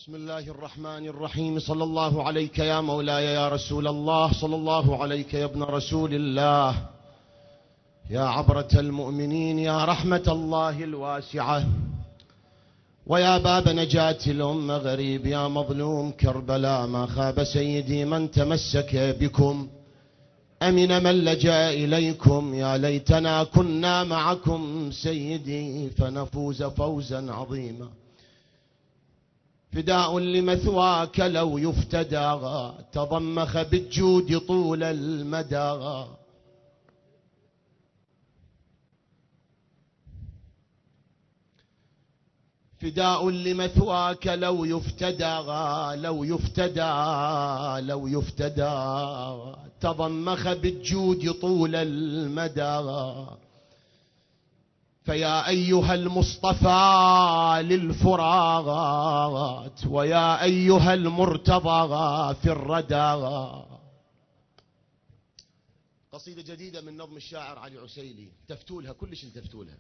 بسم الله الرحمن الرحيم. صلى الله عليك يا مولاي يا رسول الله، صلى الله عليك يا ابن رسول الله، يا عبرة المؤمنين، يا رحمة الله الواسعة، ويا باب نجاة الأمة غريب، يا مظلوم كربلاء. ما خاب سيدي من تمسك بكم، أمن من لجأ إليكم. يا ليتنا كنا معكم سيدي فنفوز فوزا عظيما. فداء لمثواك لو يفتدى، تضمخ بالجود طول المدى. فداء لمثواك لو يفتدى، لو يفتدى، لو يفتدى، تضمخ بالجود طول المدى. فيا أيها المصطفى للفراغات، ويا أيها المرتضى في الردى. قصيدة جديدة من نظم الشاعر علي عسيلي، التفتولها كلش التفتولها.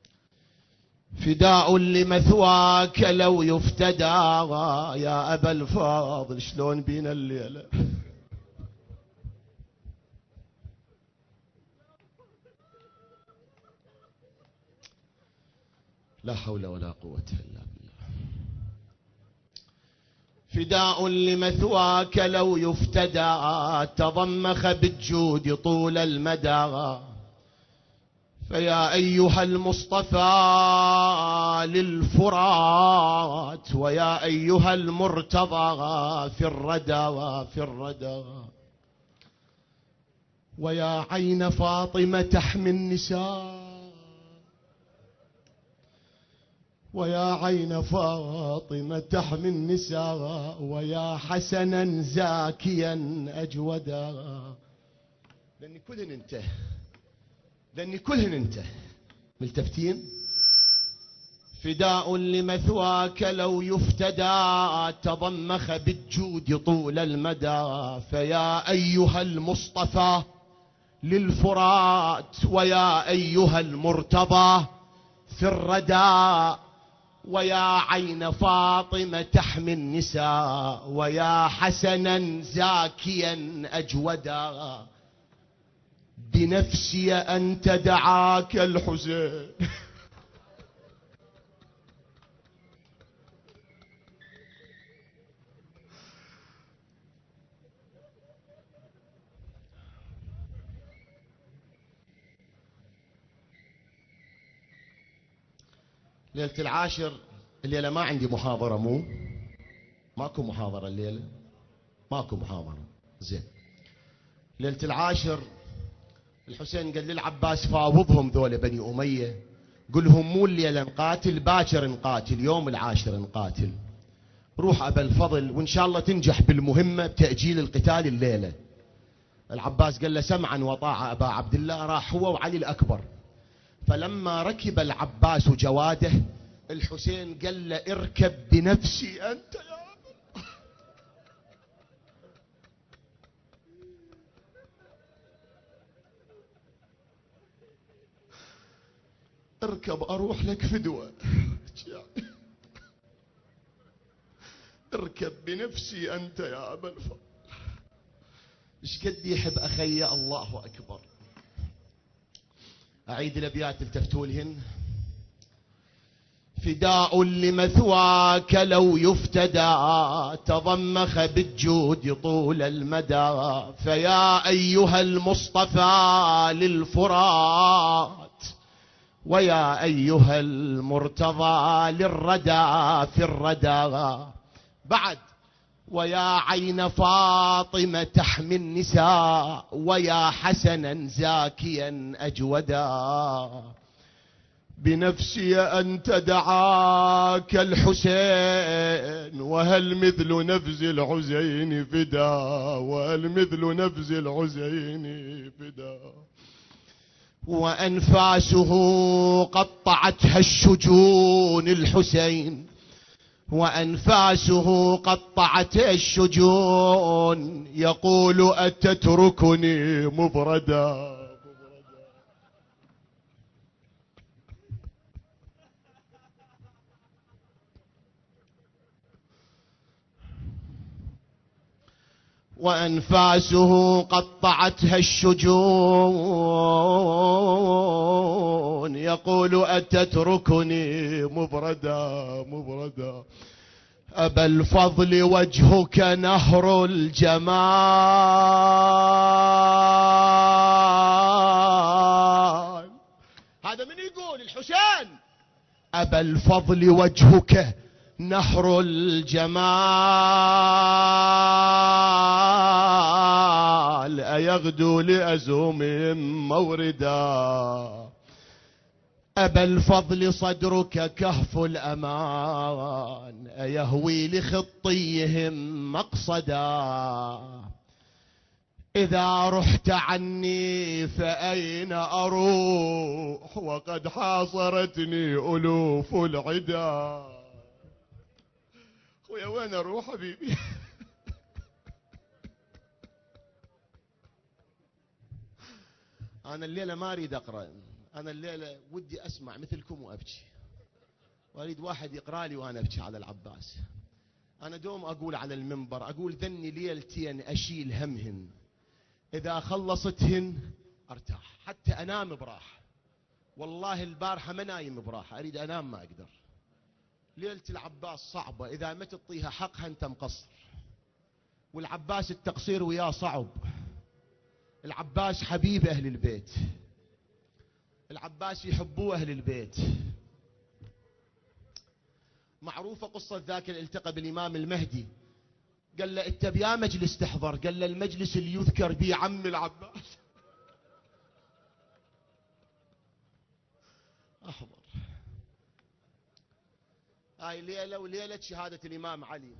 فداء لمثواك لو يفتدى، يا أبا الفاضل شلون بينا الليلة. لا حول ولا قوة إلا بالله. فداء لمثواك لو يفتدى، تضمخ بالجود طول المدى. فيا أيها المصطفى للفرات، ويا أيها المرتضى في الردى، في الردى. ويا عين فاطمة تحمي النساء، ويا عين فاطمة تحمي النساء، ويا حسنا زاكيا أجودا. لأني كلهن انت، لأني كلهن انت ملتفتين. فداء لمثواك لو يفتدى، تضمخ بالجود طول المدى. فيا أيها المصطفى للفرات، ويا أيها المرتضى في الردى. ويا عين فاطمة تحمي النساء، ويا حسنا زاكيا أجودا. بنفسي أنت دعاك الحسين، ليلة العاشر. الليلة ما عندي محاضرة، ماكو محاضرة الليلة، ماكو محاضرة. زين، ليلة العاشر الحسين قال للعباس فاوضهم ذولا بني أمية، قل لهم مو الليلة نقاتل، باكر نقاتل، يوم العاشر نقاتل. روح أبا الفضل وإن شاء الله تنجح بالمهمة بتأجيل القتال الليلة. العباس قال له سمعا وطاعة أبا عبد الله. راح هو وعلي الأكبر. فلما ركب العباس جواده، الحسين قال له اركب بنفسي أنت يا أبا، اركب أروح لك فدوة. اركب بنفسي أنت يا أبا الفضل. ايش قد يحب أخي، الله أكبر. أعيد الأبيات التفتوا لهن. فداء لمثواك لو يفتدى، تضمخ بالجود طول المدى. فيا أيها المصطفى للفرات، ويا أيها المرتضى للردى في الردى. بعد ويا عين فاطمة تحمي النساء، ويا حسنا زاكيا أجودا. بنفسي أنت دعاك الحسين، وهل مثل نفس الحسين فدا، وهل مثل نفس الحسين فدا. وأنفاسه قطعتها الشجون الحسين، وأنفاسه قطعت الشجون. يقول أتتركني مبردا. وأنفاسه قطعتها الشجون، يقول أتتركني مبردا أبا الفضل وجهك نهر الجمال. هذا من يقول؟ الحسين. أبا الفضل وجهك نهر الجمال، أيغدو لأزوم موردا. أبا الفضل صدرك كهف الأمان، أيهوي لخطيهم مقصدا. إذا رحت عني فأين أروح وقد حاصرتني ألوف العدا. خويا وين أروح حبيبي؟ أنا الليلة ما أريد أقرأ، أنا الليلة ودي أسمع مثلكم وأبكي، وأريد واحد يقرأ لي وأنا أبكي على العباس. أنا دوم أقول على المنبر، أقول ذني ليلتين أشيل همهن، إذا خلصتهن أرتاح حتى أنام براحة. والله البارحة ما نايم براحة، أريد أنام ما أقدر. ليلة العباس صعبة، إذا ما تعطيها حقها أنت مقصر، والعباس التقصير وياه صعب. العباس حبيب أهل البيت، العباس يحبوه أهل البيت. معروفة قصة ذاك اللي التقى بالإمام المهدي، قال له انت بيا مجلس تحضر؟ قال له المجلس اللي يذكر به عم العباس. احضر. هاي ليلة وليلة شهادة الإمام علي،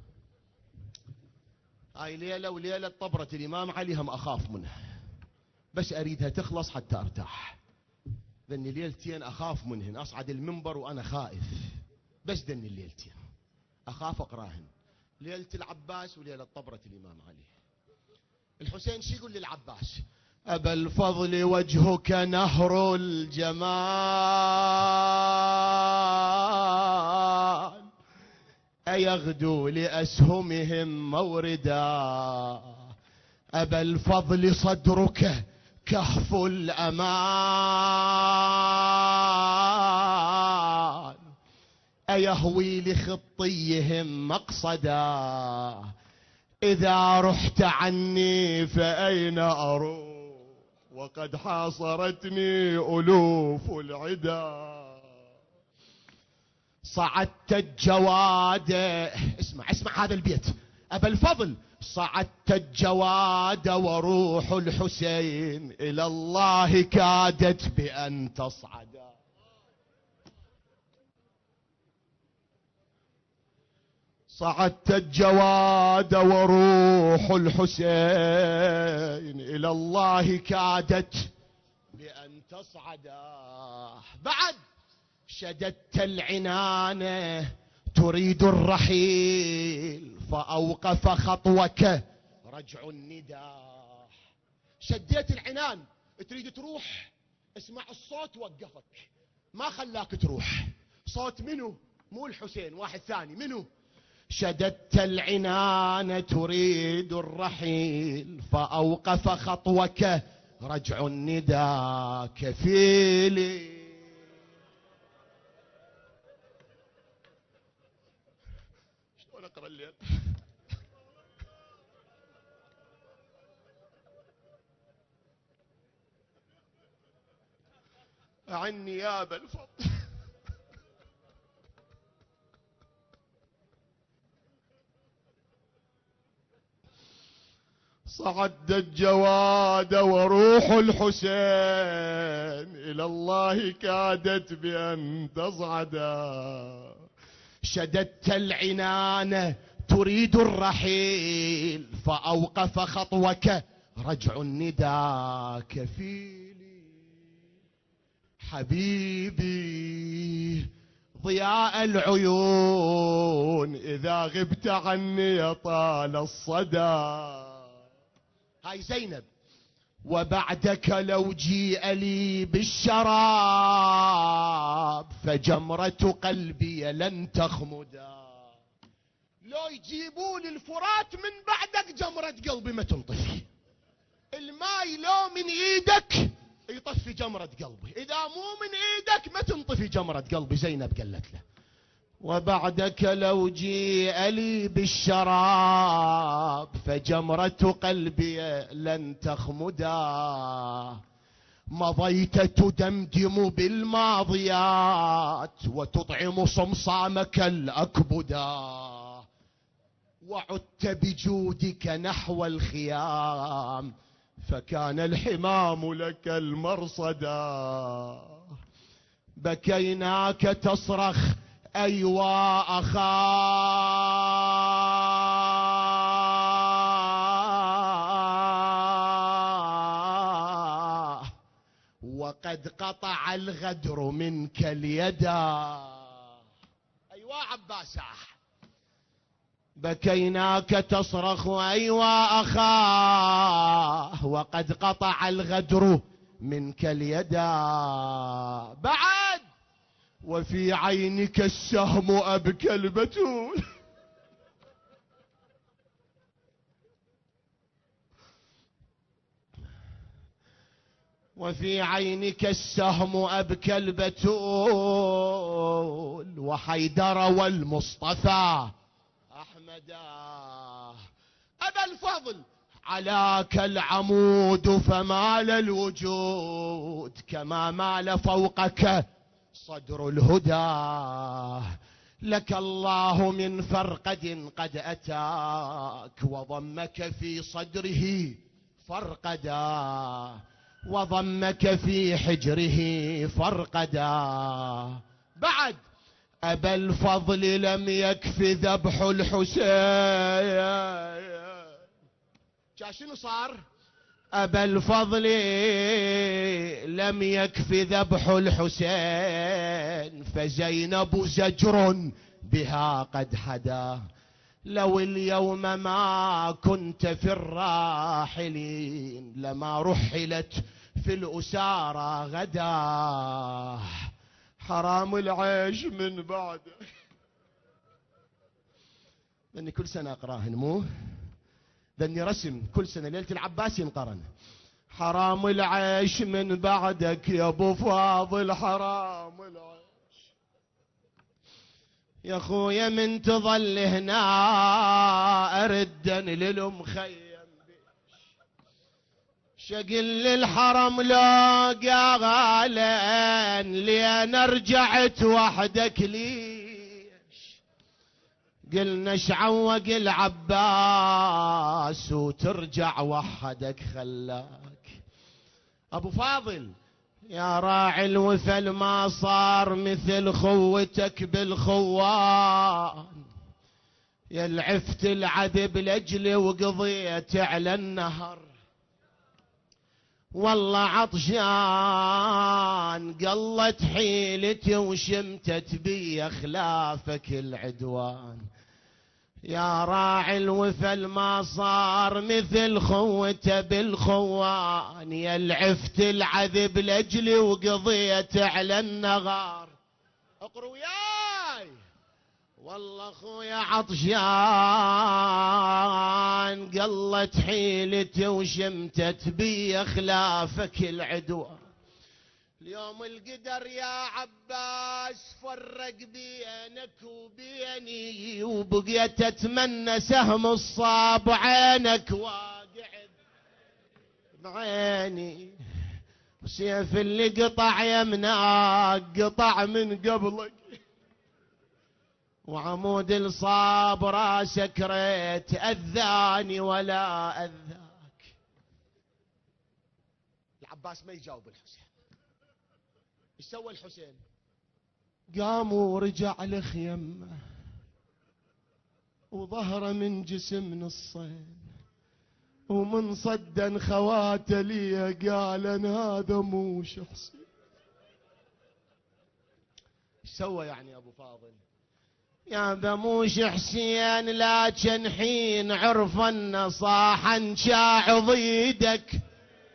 هاي ليلة وليلة طبرة الإمام علي، هم أخاف منها، بس أريدها تخلص حتى أرتاح. ذني ليلتين أخاف منهن، أصعد المنبر وأنا خائف، بس ذني الليلتين أخاف أقراهن، ليلة العباس وليلة طبرة الإمام علي. الحسين شو يقول للعباس؟ أبا الفضل وجهك نهر الجمال، أيغدو لأسهمهم موردا. أبا الفضل صدرك كهف الأمان، أيهوي لخطيهم مقصدا. إذا رحت عني فأين أروح وقد حاصرتني ألوف العدا. صعدت الجواد، اسمع هذا البيت. أبا الفضل صعدت الجواد وروح الحسين إلى الله كادت بأن تصعدا. صعدت الجواد وروح الحسين إلى الله كادت بأن تصعدا. بعد شددت العنان تريد الرحيل فأوقف خطوك رجع النداء. شديت العنان تريد تروح، اسمع الصوت وقفك ما خلاك تروح. صوت منو؟ مو الحسين، واحد ثاني. منو؟ شددت العنان تريد الرحيل فأوقف خطوك رجع النداء. كفيلي شلون اقرا الليل؟ أعني يا أبا الفضل. صعد الجواد وروح الحسين إلى الله كادت بأن تصعدا. شددت العنان تريد الرحيل فأوقف خطوك رجع النداء. كفيلي حبيبي ضياء العيون إذا غبت عني يطال الصدى. هاي زينب. وبعدك لو جيء لي بالشراب فجمرة قلبي لن تخمدا. لو يجيبوا لي الفرات من بعدك جمرة قلبي ما تنطفي. الماي لو من ايدك يطفي جمرة قلبي، اذا مو من ايدك ما تنطفي جمرة قلبي. زينب قالت له وبعدك لو جيء لي بالشراب فجمرة قلبي لن تخمدا. مضيت تدمدم بالماضيات وتطعم صمصامك الأكبدا، وعدت بجودك نحو الخيام فكان الحمام لك المرصدا. بكيناك تصرخ أيوا أخاه وقد قطع الغدر منك اليدا. أيوا عباسة بكيناك تصرخ أيوا أخاه وقد قطع الغدر منك اليدا. بعد وفي عينك السهم أبكى البتول. وفي عينك السهم أبكى البتول وحيدر والمصطفى أحمدا. أبا الفضل علاك العمود فمال الوجود كما مال فوقك صدر الهدى. لك الله من فرقد قد أتاك وضمك في صدره فرقدا وضمك في حجره فرقدا. بعد أبا الفضل لم يكف ذبح الحسين. شنو صار؟ أبا الفضل لم يكف ذبح الحسين فزينب زجر بها قد حدا. لو اليوم ما كنت في الراحلين لما رحلت في الأسارى غدا. حرام العيش من بعدك. لأني كل سنة أقراهن مو لأني رسم كل سنة ليلة العباس ينقرن. حرام العيش من بعدك يا أبو فاضل حرام العيش يا خويا من تظل هنا أردن للمخيم شقل للحرم لو قالن لين رجعت وحدك ليش. قلنا شعوق العباس وترجع وحدك خلاك. أبو فاضل يا راعي الوثل ما صار مثل خوتك بالخوان. يا العفت العذب لأجلي وقضيت على النهر والله عطشان قلت حيلتي وشمتت بي خلافك العدوان. يا راعي الوثل ما صار مثل خوته بالخوان. يا العفت العذب لأجلي وقضيت على النغار. اقروا وياي والله خويا عطشان قلت حيلتي وشمتت بي خلافك العدوان. اليوم القدر يا عباس فرق بينك وبيني وبقيت اتمنى سهم الصاب عينك واقعد بعيني. سيف اللي قطع يمناك قطع من قبلك وعمود الصاب راسك ريت اذاني ولا اذاك. العباس ما يجاوب الحسين. ايش سوى الحسين؟ قام ورجع لخيمه وظهره من جسم نصين ومن صدا خواته لي قال ان هذا موش حسين. ايش سوى يعني ابو فاضل؟ يا بموش حسين لكن حين عرف ان صاحا شاع ضيدك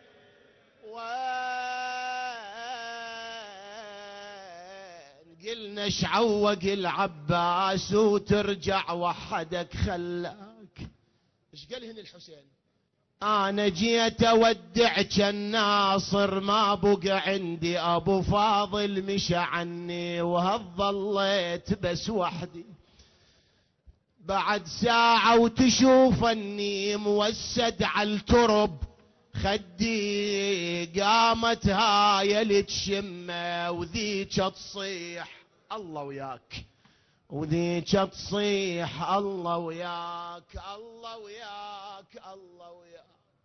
وين اش عوق العباس وترجع وحدك خلاك. ايش قال هنا الحسين؟ انا جيت اودعك الناصر ما بقى عندي ابو فاضل مشى عني وهظليت بس وحدي. بعد ساعة وتشوف اني موسد على الترب خدي قامت هاي اللي تشمه وذيك تصيح الله وياك، وذيك تصيح الله وياك الله وياك الله وياك.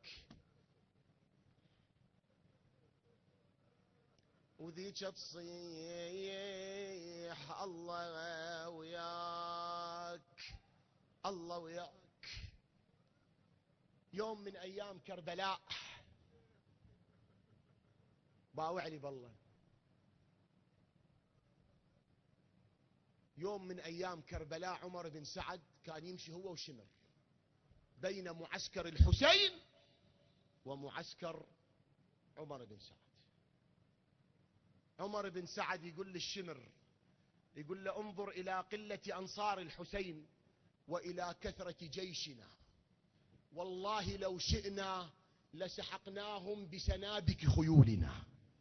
وذيك تصيح الله وياك الله وياك. يوم من ايام كربلاء باوع لي بالله، يوم من ايام كربلاء عمر بن سعد كان يمشي هو وشمر بين معسكر الحسين ومعسكر عمر بن سعد. عمر بن سعد يقول للشمر، يقول له انظر الى قلة انصار الحسين والى كثرة جيشنا، والله لو شئنا لسحقناهم بسنابك خيولنا.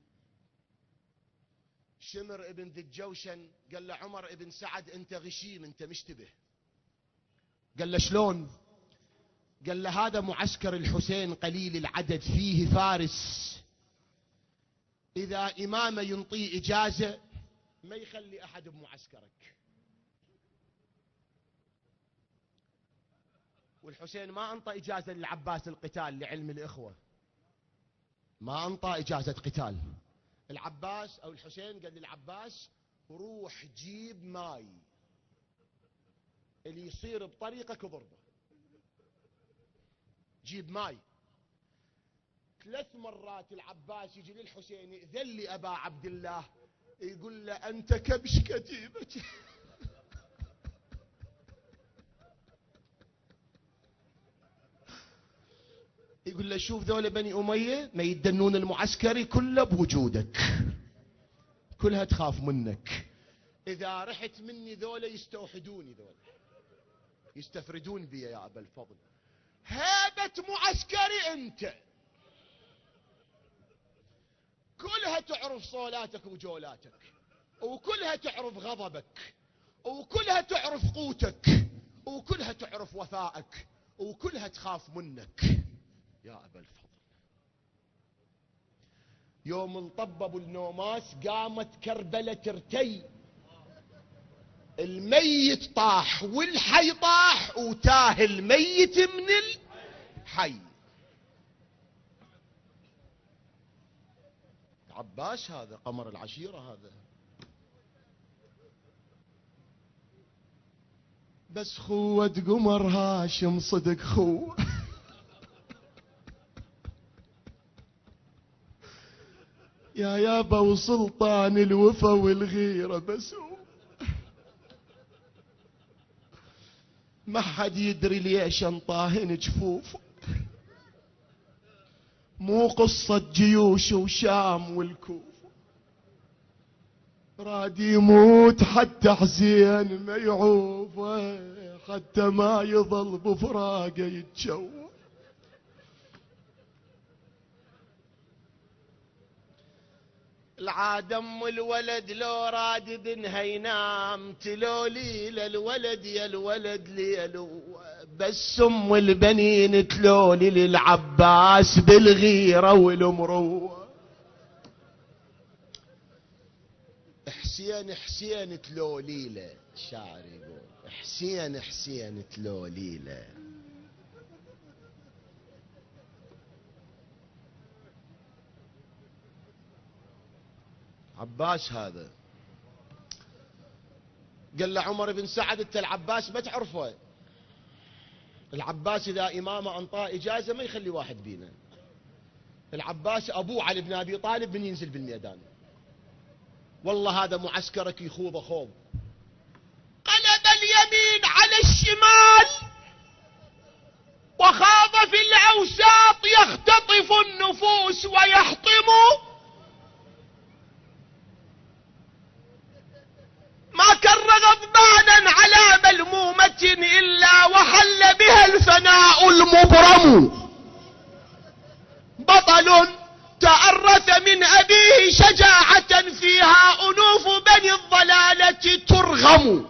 شمر ابن ذي الجوشن قال له عمر ابن سعد انت غشيم انت مشتبه. قال له شلون؟ قال له هذا معسكر الحسين قليل العدد فيه فارس، اذا امامه ينطيه اجازة ما يخلي احد بمعسكرك. والحسين ما انطى اجازة للعباس القتال لعلم الاخوة، ما انطى اجازة قتال. العباس او الحسين قال للعباس روح جيب ماي اللي يصير بطريقك وضربه، جيب ماي. 3 مرات العباس يجي للحسين ائذن لي ابا عبد الله، يقول له انت كبش كتيبتي. يقول له شوف ذولا بني أمية ما يدنون المعسكري كله بوجودك، كلها تخاف منك، إذا رحت مني ذولا يستوحدوني، ذولا يستفردون بي يا أبا الفضل. هيبة معسكري أنت، كلها تعرف صولاتك وجولاتك، وكلها تعرف غضبك، وكلها تعرف قوتك، وكلها تعرف وفائك، وكلها تخاف منك يا أبا الفضل. يوم انطببوا النوماس قامت كربلة ترتي، الميت طاح والحي طاح وتاه الميت من الحي. عباس هذا قمر العشيرة هذا، بس خوة قمر هاشم صدق خوة. يا يابا وسلطان الوفا والغيرة بس ما حد يدري ليش انطاهن جفوفه، مو قصة جيوش وشام والكوفة، راد يموت حتى حسين ما يعوفه، حتى ما يظل بفراقه يتشوف. العاد ام الولد لو راد بنها ينام تلولي للولد يا الولد ليلو، بس ام البنين تلولي للعباس بالغيرة والمروة. حسين حسين تلولي له، الشاعر يقول حسين حسين تلولي له. عباس هذا قال له عمر بن سعد انت العباس ما تعرفه، العباس اذا امامه انطاه اجازه ما يخلي واحد بينا، العباس ابوه علي بن ابي طالب من ينزل بالميدان، والله هذا معسكرك يخوض خوض. قلب اليمين على الشمال وخاض في الاوساط يختطف النفوس ويحطم بطل تأرث من أبيه شجاعة فيها أنوف بني الضلالة ترغم.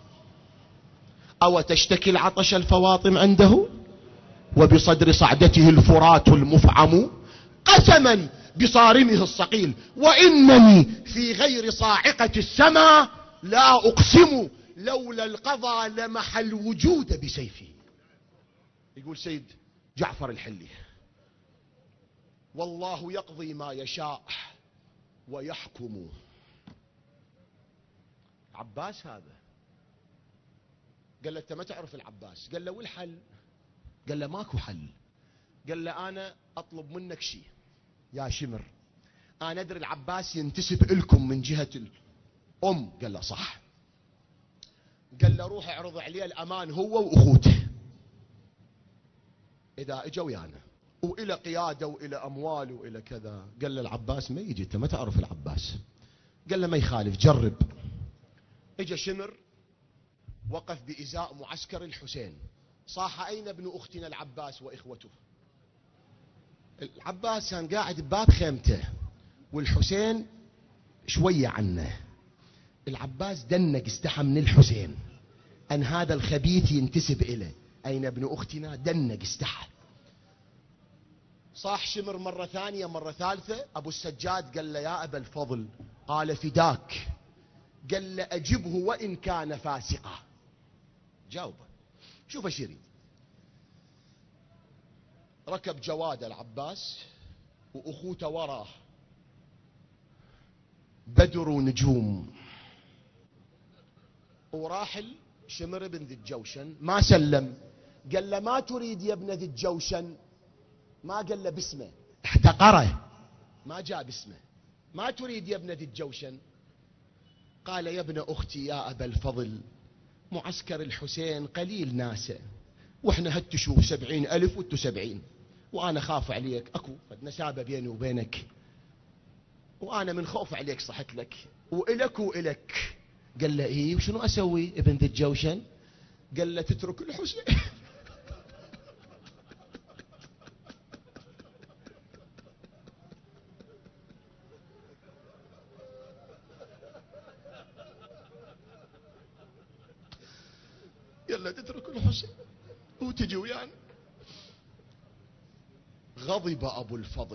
أو تشتكي العطش الفواطم عنده وبصدر صعدته الفرات المفعم، قسما بصارمه الصقيل وإنني في غير صاعقة السماء لا أقسم، لولا القضاء لمح الوجود بسيفه. يقول سيد جعفر الحلي: والله يقضي ما يشاء ويحكم. عباس هذا قال له: انت ما تعرف العباس. قال له: والحل؟ قال له: ماكو حل. قال له: انا اطلب منك شيء يا شمر، انا ادري العباس ينتسب لكم من جهة الام. قال له: صح. قال له: روح اعرض عليه الامان هو واخوته، اذا اجوا ويانا والى قياده والى اموال والى كذا. قال له: العباس ما يجي، انت ما تعرف العباس. قال له: ما يخالف، جرب. اجى شمر وقف بإزاء معسكر الحسين، صاح: أين ابن أختنا العباس وإخوته؟ العباس كان قاعد بباب خيمته والحسين شوية عنه. العباس دنق، استحى من الحسين أن هذا الخبيث ينتسب إليه. أين ابن أختنا؟ دنق، استحى. صاح شمر مرة ثانية مرة ثالثة. أبو السجاد قال له: يا أبا الفضل. قال: فداك. قال له: أجبه وإن كان فاسقا. جاوبه. شوف ايش يريد. ركب جواد العباس واخوته وراه، بدر ونجوم، وراحل شمر بن ذي الجوشن ما سلم. قال له: ما تريد يا ابن ذي الجوشن؟ ما قال له باسمه، احتقره، ما جاء باسمه. ما تريد يا ابن ذي الجوشن؟ قال: يا ابن اختي يا ابا الفضل، معسكر الحسين قليل ناسه، واحنا هد تشوف 70,000 وانتو 70، وانا خاف عليك، اكو نسابة بيني وبينك، وانا من خوف عليك صحت لك، والك والك. قال له: ايه وشنو اسوي ابن ذي الجوشن؟ قال له: تترك الحسين. قال له: تترك الحسين وتجي ويانا. غضب ابو الفضل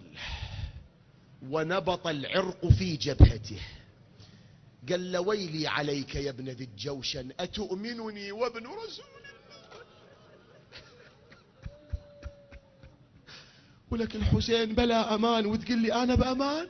ونبط العرق في جبهته. قال له: ويلي عليك يا ابن ذي الجوشن، أتؤمنني وابن رسول الله؟ ولك الحسين بلا أمان وتقول لي أنا بأمان؟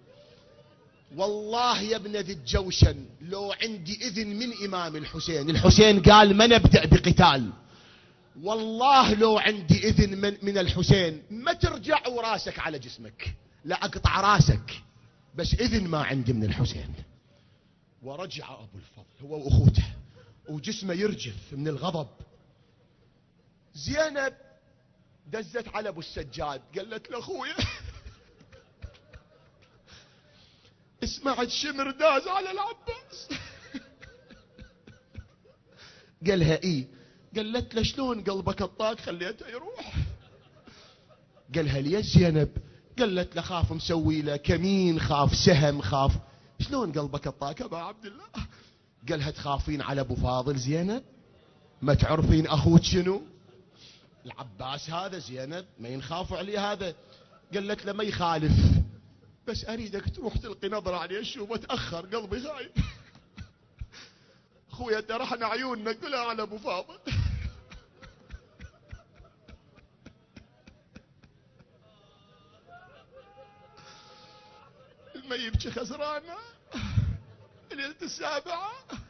والله يا ابن ذي الجوشن لو عندي إذن من إمام الحسين، الحسين قال ما نبدأ بقتال، والله لو عندي إذن من الحسين ما ترجع وراسك على جسمك، لا أقطع راسك، بس إذن ما عندي من الحسين. ورجع أبو الفضل هو وأخوته وجسمه يرجف من الغضب. زينب دزت على أبو السجاد قالت له: أخويا اسمعت شمر داز على العباس. قالها: إيه؟ قالت له: شلون قلبك الطاق خليته يروح؟ قالها: ليش زينب؟ قالت له: خاف مسوي له كمين، خاف سهم، خاف. شلون قلبك الطاق ابا عبد الله؟ قالها: تخافين على ابو فاضل زينب؟ ما تعرفين اخوك شنو؟ العباس هذا زينب ما ينخاف عليه هذا. قالت له: ما يخالف، بس اريدك تروح تلقي نظرة عليه شوف، اتاخر قلبي خايف. اخويا ترحنا عيوننا كلها على ابو فاضل. ما يبكي خسرانه ليلة السابعة.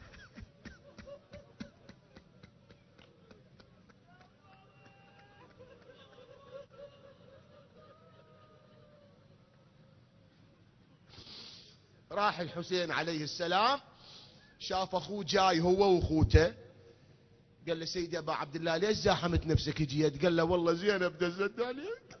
راح الحسين عليه السلام شاف اخوه جاي هو واخوته، قال له: سيدي ابا عبد الله ليش زاحمت نفسك جيت؟ قال له: والله زينب دزت عليك،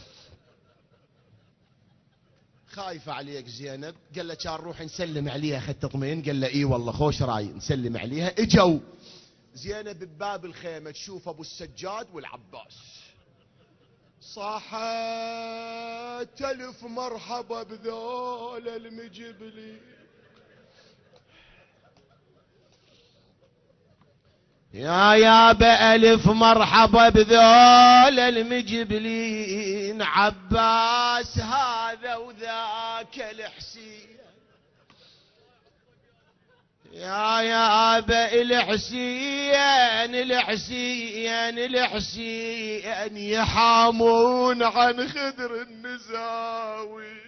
خايفة عليك زينب. قال له: كان روح نسلم عليها خد تطمئن؟ قال له: اي والله خوش راي نسلم عليها. اجوا زينب بباب الخيمة تشوف ابو السجاد والعباس، صاحت تلف مرحبا بذول المجبلين. يا بألف مرحبا بذول المجبلين، عباس هذا وذاك الحسين. يا الحسين الحسين الحسين، يحامون عن خدر النزاوي.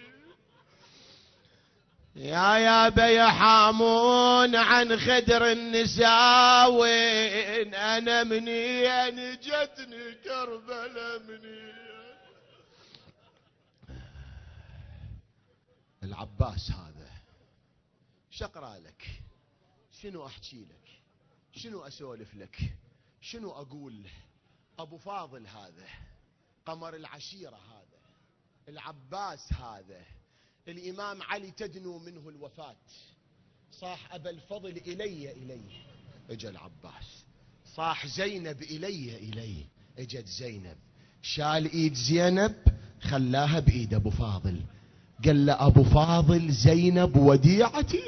يا يحامون عن خدر النساوين، انا منين جتني كربلاء منين. العباس هذا شقرا لك، شنو احكي لك، شنو اسولف لك، شنو اقول. ابو فاضل هذا، قمر العشيرة هذا، العباس هذا، الامام علي تدنو منه الوفاة، صاح ابا الفضل الي اجا العباس، صاح زينب الي اجت زينب، شال ايد زينب خلاها بايد ابو فاضل، قال له ابو فاضل زينب وديعتي.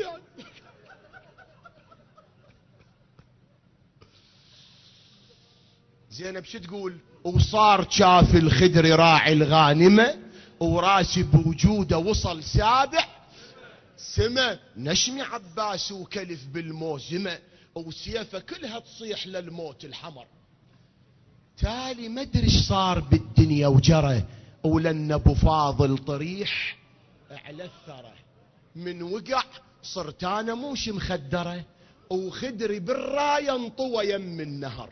زينب شو تقول؟ وصار شاف الخدر راعي الغانمة، وراسي بوجوده وصل سابع سما، نشمي عباس وكلف بالموزمة، وسيفه كلها تصيح للموت الحمر. تالي ما ادري ايش صار بالدنيا وجرى، ولن ابو فاضل طريح على الثرى، من وقع صرت انا موش مخدره، وخدري بالرايه انطوى يم النهر،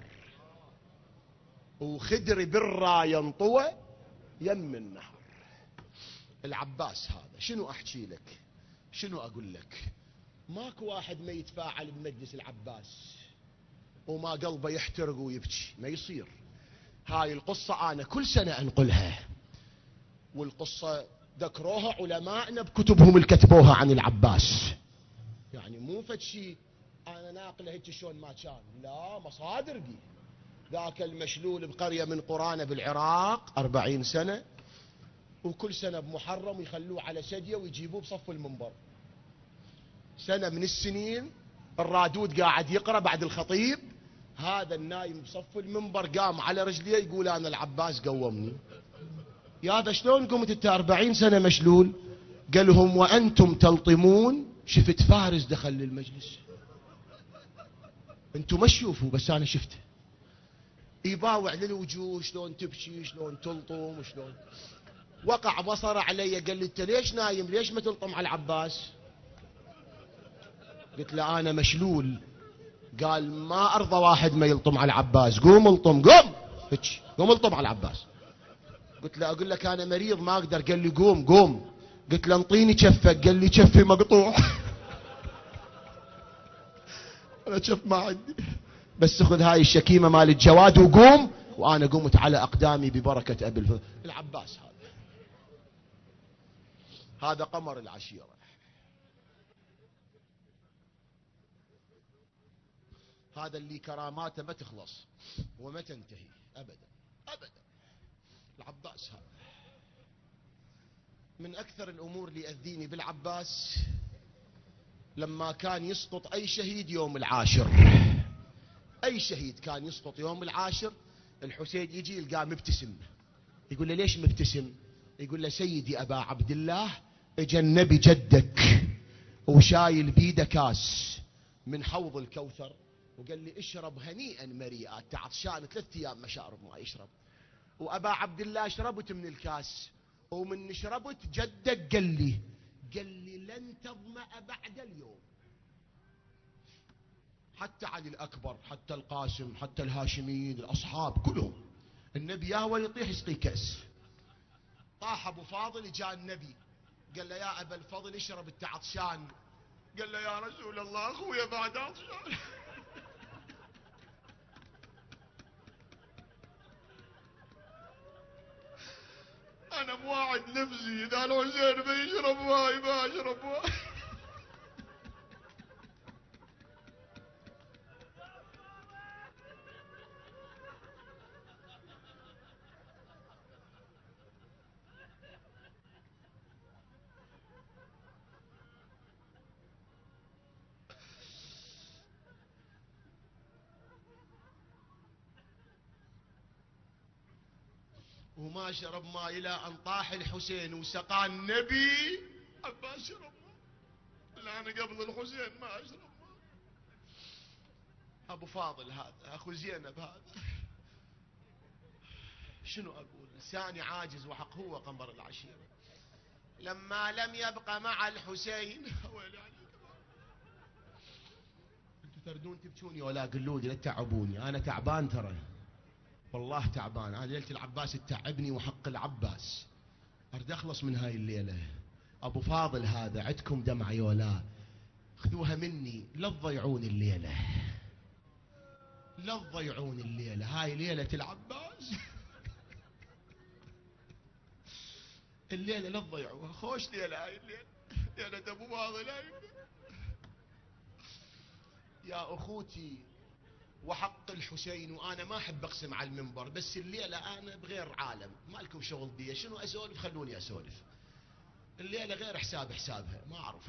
وخدري بالرايه انطوى يم النهر. العباس هذا شنو احكي لك، شنو اقول لك. ماكو واحد ما يتفاعل بمجلس العباس وما قلبه يحترق ويبكي، ما يصير. هاي القصة انا كل سنة انقلها، والقصة ذكروها علماءنا بكتبهم اللي كتبوها عن العباس، يعني مو فد شيء انا ناقله هيك شلون ما كان، لا مصادر بي. ذاك المشلول بقرية من قرانا بالعراق 40 سنة، وكل سنة بمحرم يخلوه على سدية ويجيبوه بصف المنبر. سنة من السنين الرادود قاعد يقرأ بعد الخطيب، هذا النايم بصف المنبر قام على رجليه يقول انا العباس قومني. يا هذا شلون قمت انت 40 سنة مشلول؟ قال لهم وانتم تلطمون، شفت فارس دخل للمجلس، انتم ما تشوفوا بس انا شفته، يباوع للوجوه شلون تبكي شلون تلطم وشلون. وقع بصر علي، قال لي انت ليش نايم، ليش ما تلطم على العباس؟ قلت له انا مشلول. قال ما ارضى واحد ما يلطم على العباس، قوم الطم، قوم قوم الطم على العباس. قلت له اقول لك انا مريض ما اقدر. قال لي قوم قوم. قلت له انطيني كفك. قال لي كفي مقطوع. انا كف ما عندي، بس خذ هاي الشكيمه مال الجواد وقوم. وانا قمت على اقدامي ببركه ابي الفضل. العباس هذا قمر العشيره، هذا اللي كراماته ما تخلص وما تنتهي ابدا ابدا. العباس هذا من اكثر الامور اللي يأذيني بالعباس لما كان يسقط اي شهيد يوم العاشر، اي شهيد كان يسقط يوم العاشر، الحسين يجي يلقاه مبتسم، يقول له ليش مبتسم؟ يقول له سيدي ابا عبد الله اجا النبي جدك وشايل بيده كاس من حوض الكوثر، وقال لي اشرب هنيئا مريئا، عطشان 3 ايام ما شارب ما يشرب. وابا عبد الله شربت من الكاس، ومن شربت جدك قال لي لن تظمأ بعد اليوم. حتى علي الاكبر، حتى القاسم، حتى الهاشميين الاصحاب كلهم النبي يهوى يطيح يسقي كاس. طاح ابو فاضل جاء النبي قال له يا ابا الفضل اشرب انت عطشان. قال له يا رسول الله اخويا بعد عطشان. انا مواعد نفسي اذا الحسين بيشرب ماي ما اشرب ماي. وما شرب ماء إلى أن طاح الحسين وسقى النبي. عباس شرب ماء. لا أنا قبل الحسين ما أشرب ماء. أبو فاضل هذا أخو زينب هذا، شنو أقول؟ لساني عاجز وحق هو قمر العشيرة. لما لم يبق مع الحسين ويلي عليك، انتم تردون تبكوني ولا قلودي لا تتعبوني، انا تعبان ترى والله تعبان. انا ليلة العباس تتعبني وحق العباس، اريد اخلص من هاي الليلة. ابو فاضل هذا عندكم دمعة يولا خذوها مني، لا تضيعون الليلة، لا تضيعون الليلة، هاي ليلة العباس. الليلة لا تضيعوها، خوش ليلة هاي الليلة، ليلة ابو فاضل هاي. يا اخوتي وحق الحسين، وانا ما احب اقسم على المنبر، بس الليلة انا بغير عالم، ما لكم شغل بي، شنو اسولف خلوني اسولف. الليلة غير حسابها ما اعرف.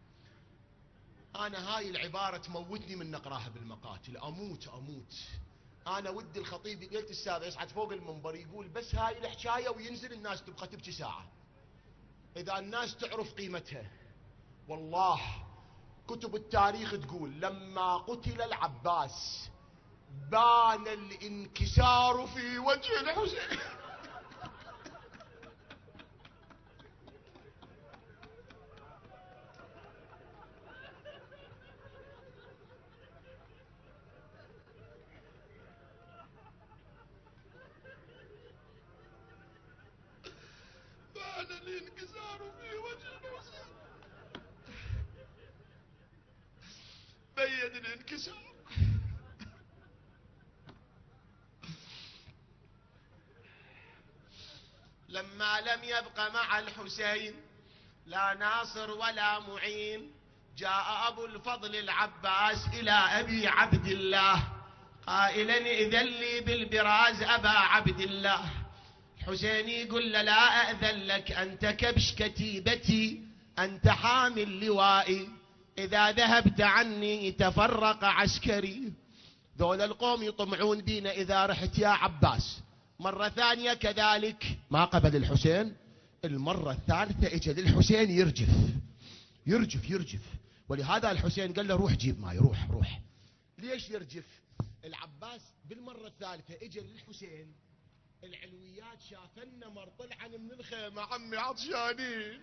انا هاي العبارة تموتني من نقراها بالمقاتل، اموت. انا ودي الخطيب ليلة السابع يصعد فوق المنبر يقول بس هاي الحكاية وينزل الناس تبقى تبكي ساعة، اذا الناس تعرف قيمتها. والله كتب التاريخ تقول لما قتل العباس بان الانكسار في وجه الحسين. بان الانكسار في وجه الحسين، بين الانكسار. لما لم يبق مع الحسين لا ناصر ولا معين، جاء أبو الفضل العباس إلى أبي عبد الله قائلا إذن لي بالبراز أبا عبد الله. حسين يقول لا أأذن لك، أنت كبش كتيبتي، أنت حامل لوائي، إذا ذهبت عني تفرق عسكري. ذول القوم يطمعون بينا إذا رحت يا عباس. مرة ثانية كذلك ما قبل الحسين، المرة الثالثة اجى للحسين يرجف. ولهذا الحسين قال له روح جيب ماي، روح. ليش يرجف؟ العباس بالمرة الثالثة اجى للحسين، العلويات شاف النمر طلعن من الخيمة عمي عطشانين.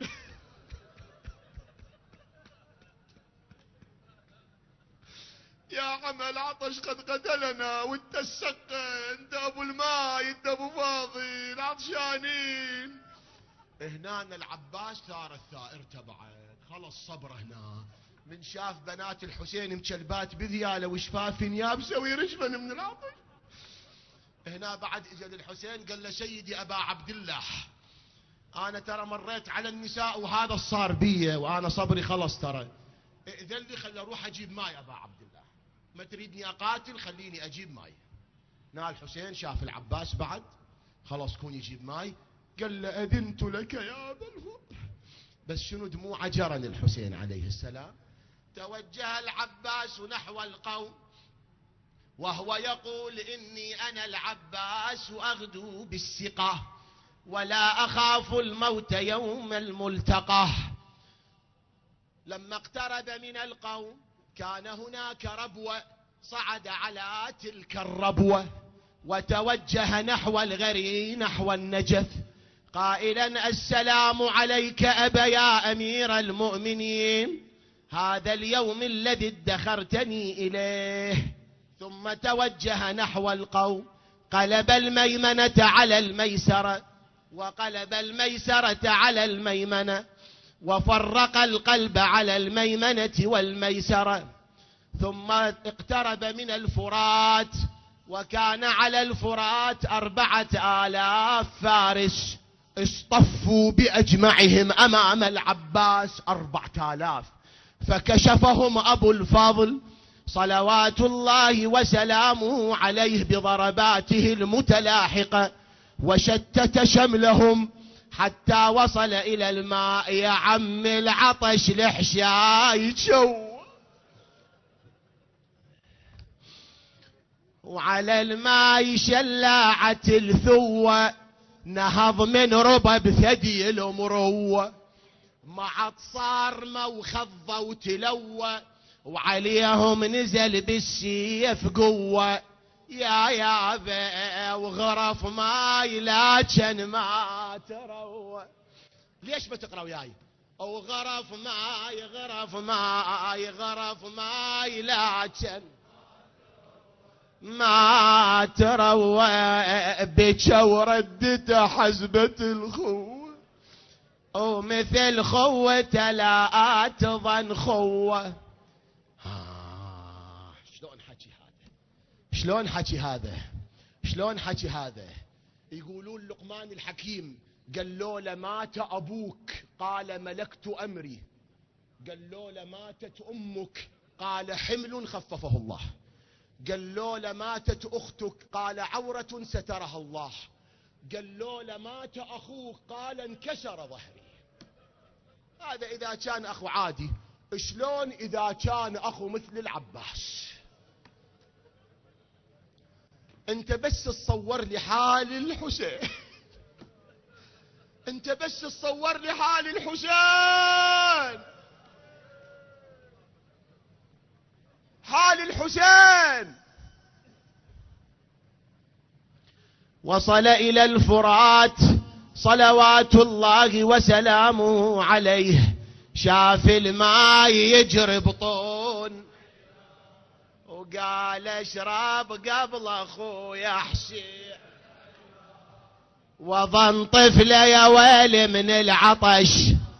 يا عم العطش قد قتلنا، وانت السقة، انت ابو الماي، انت ابو فاضل، عطشانين. هنا العباس ثار الثائر تبعه، خلص صبره هنا، من شاف بنات الحسين مكلبات بذياله وشفاف يابسه ويرجفن من العطش. هنا بعد اجى للحسين قال له سيدي ابا عبد الله، انا ترى مريت على النساء وهذا الصار بي وانا صبري خلص، ترى اذن لي خلي اروح اجيب ماي ابا عبد الله، ما تريدني اقاتل خليني اجيب ماي. هنا الحسين شاف العباس بعد خلص كون يجيب ماي، قال له اذنت لك يا ابا الفضل. بس شنو دموعه جرن الحسين عليه السلام. توجه العباس نحو القوم وهو يقول إني أنا العباس أغدو بالسقة ولا أخاف الموت يوم الملتقى. لما اقترب من القوم كان هناك ربوة، صعد على تلك الربوة وتوجه نحو الغري نحو النجف قائلا السلام عليك أبا يا أمير المؤمنين، هذا اليوم الذي ادخرتني إليه. ثم توجه نحو القوم، قلب الميمنة على الميسرة وقلب الميسرة على الميمنة وفرق القلب على الميمنة والميسرة. ثم اقترب من الفرات، وكان على الفرات 4000 فارس اصطفوا بأجمعهم أمام العباس 4000، فكشفهم أبو الفضل صلوات الله وسلامه عليه بضرباته المتلاحقة وشتت شملهم حتى وصل إلى الماء. يا عم العطش لحشاي شو، وعلى الماء شلاعة الثوة نهض من ربب ثدي المروة، ما عاد صارمة وخضة وتلوى، وعليهم نزل بالسيف قوة. يا يابا وغرف ماي لكن ما تروى. ليش ما تقرأ وياي؟ وغرف ماي غرف ماي غرف ماي لكن ما تروى. بكى وردته حزبة الخوة، ومثل خوة لا تظن خوة. شلون حكي هذا؟ شلون حكي هذا؟ شلون حكي هذا؟ يقولون لقمان الحكيم قال له لمات أبوك قال ملكت أمري، قال له لماتت أمك قال حمل خففه الله، قال له لماتت أختك قال عورة سترها الله، قال له لمات أخوك قال انكسر ظهري. هذا إذا كان أخو عادي، شلون إذا كان أخو مثل العباس؟ أنت بس تصور لي حال الحسين، أنت بس تصور لي حال الحسين، حال الحسين. وصل إلى الفرات صلوات الله وسلامه عليه، شاف الماء يجري بطون، وقال اشرب قبل اخويا حسين، وظن طفله يا ويل من العطش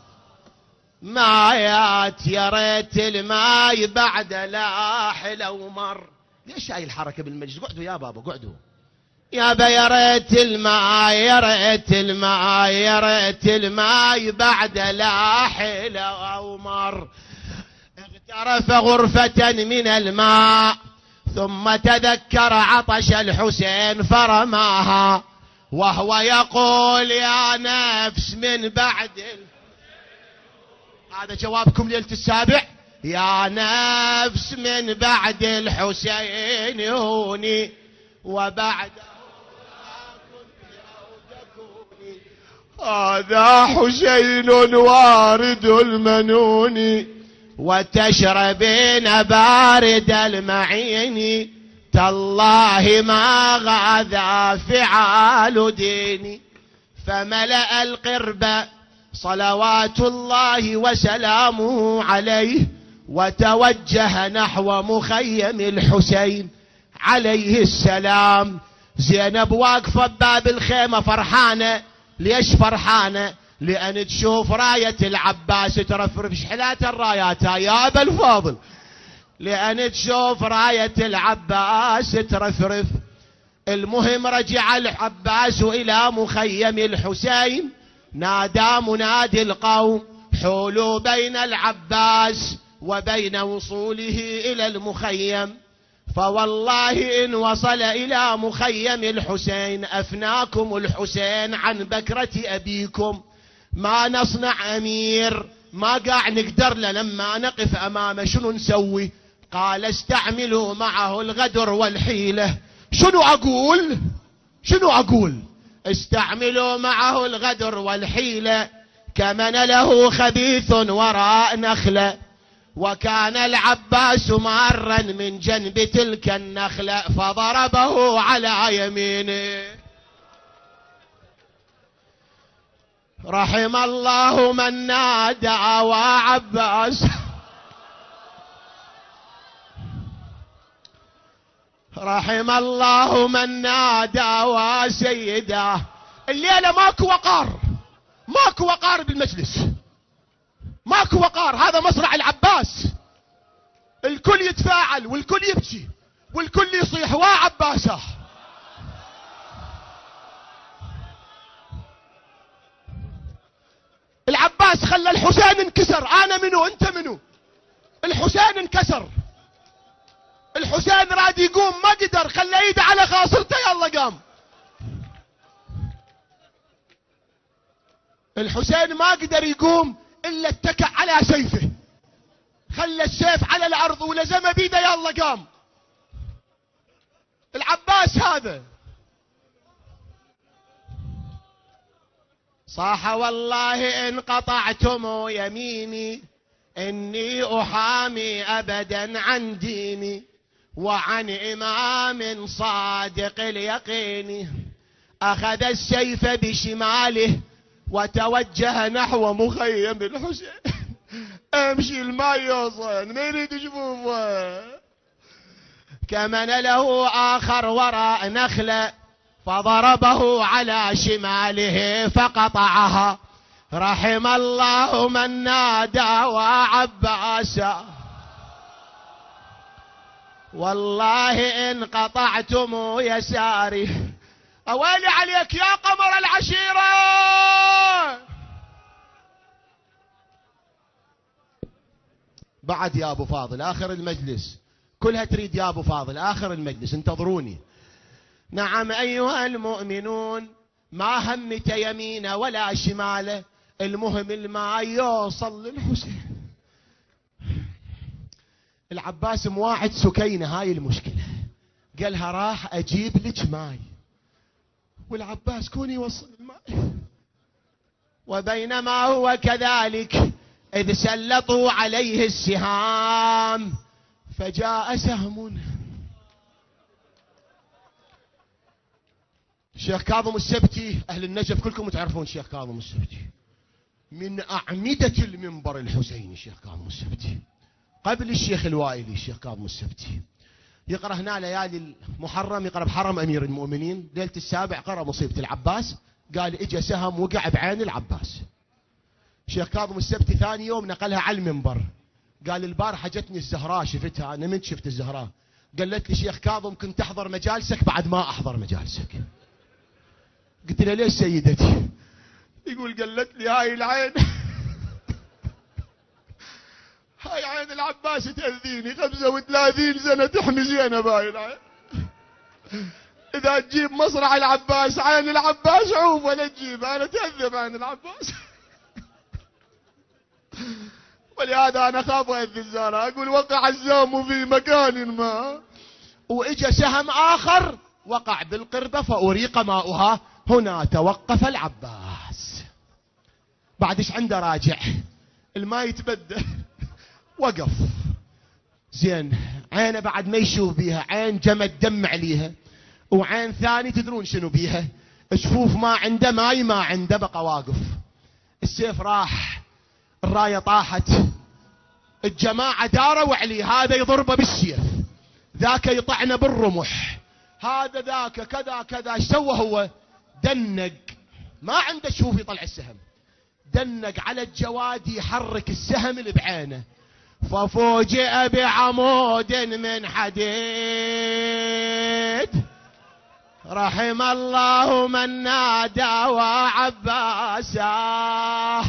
مايات، يا ريت الماي بعد لاحل ومر. ليش هاي الحركه بالمجلس؟ قعدوا يا بابا قعدوا يابا، يا ريت الماي يا ريت الماي يا ريت الماي بعد لاحل ومر. اغترف غرفة من الماء ثم تذكر عطش الحسين فرماها، وهو يقول يا نفس من بعد هذا جوابكم ليلة السابع. يا نفس من بعد الحسين هوني، وبعد هذا حسين وارد المنون، وتشربين بارد المعين، تالله ما غاذا فعال ديني. فملأ القرب صلوات الله وسلامه عليه، وتوجه نحو مخيم الحسين عليه السلام. زينب واقفة بباب الخيمة فرحانة. ليش فرحانة؟ لأن تشوف راية العباس ترفرف. شحلات الرايات يا أبا الفاضل؟ لأن تشوف راية العباس ترفرف. المهم رجع العباس إلى مخيم الحسين، نادى منادي القوم حولوا بين العباس وبين وصوله إلى المخيم. فوالله إن وصل إلى مخيم الحسين أفناكم الحسين عن بكرة أبيكم. ما نصنع أمير؟ ما قاع نقدر لما نقف أمامه شنو نسوي؟ قال استعملوا معه الغدر والحيلة. شنو أقول؟ شنو أقول؟ استعملوا معه الغدر والحيلة، كمن له خبيث وراء نخلة. وكان العباس مارا من جنب تلك النخلة فضربه على يمينه. رحم الله من نادى وعباس، رحم الله من نادى وسيده. الليلة ماكو وقار، ماكو وقار بالمجلس، ماكو وقار. هذا مصرع العباس، الكل يتفاعل والكل يبكي والكل يصيح وا عباسه. العباس خلى الحسين انكسر. انا منو انت منو؟ الحسين انكسر. الحسين راد يقوم ما قدر، خلى ايده على خاصرته يلا قام. الحسين ما قدر يقوم الا اتكأ على سيفه، خلى السيف على الارض ولزم بيده يلا قام. العباس هذا صاح والله إن قطعتم يميني إني أحامي أبدا عن ديني وعن إمام صادق اليقين. أخذ السيف بشماله وتوجه نحو مخيم الحسين. امشي الماء يوصل ما يريد يشوفه. كمن له آخر وراء نخلة فضربه على شماله فقطعها. رحم الله من نادى وعباسا والله إن قطعتم يساري. أويلي عليك يا قمر العشيرة. بعد يا أبو فاضل آخر المجلس، كلها تريد يا أبو فاضل آخر المجلس، انتظروني. نعم أيها المؤمنون، ما همت يمينه ولا شماله، المهم الماء يوصل للحسين. العباس مواعد سكينة، هاي المشكلة، قالها راح أجيب لك ماي، والعباس كون يوصل الماء. وبينما هو كذلك إذ سلطوا عليه السهام فجاء سهم. الشيخ كاظم السبتي، أهل النجف كلكم تعرفون الشيخ كاظم السبتي، من أعمدة المنبر الحسيني. الشيخ كاظم السبتي قبل الشيخ الوائلي. الشيخ كاظم السبتي يقرأ هنا ليالي المحرم، يقرأ بحرم أمير المؤمنين، ليلة السابع قرأ مصيبة العباس، قال إجا سهم وقع بعين العباس. الشيخ كاظم السبتي ثاني يوم نقلها على المنبر، قال البارحة جتني الزهراء شفتها. أنا من شفت الزهراء؟ قالت لي شيخ كاظم كنت أحضر مجالسك بعد ما أحضر مجالسك. قلت له ليش سيدتي؟ يقول قالت لي هاي العين هاي عين العباس تأذيني 35 سنة تحمي زينب هاي العين. إذا تجيب مصرع العباس عين العباس عوف ولا تجيب، أنا تأذب عين العباس. ولهذا أنا خاف أذي الزهراء، أقول وقع السهم في مكان ما، وإجا سهم آخر وقع بالقربة فأريق ماؤها، هنا توقف العباس. بعد ايش عنده راجع، الماء يتبدل، وقف زين. عينه بعد ما يشوف بيها، عين جمد دم عليها، وعين ثاني تدرون شنو بيها، شفوف ما عنده ماي ما عنده، بقى واقف. السيف راح، الراية طاحت، الجماعة داروا عليه، هذا يضربه بالسيف، ذاك يطعنه بالرمح، هذا ذاك كذا كذا. ايش سوى هو؟ دنق، ما عنده شوف يطلع السهم، دنق على الجواد يحرك السهم اللي بعينه، ففوجئ بعمود من حديد. رحم الله من نادى وعباسه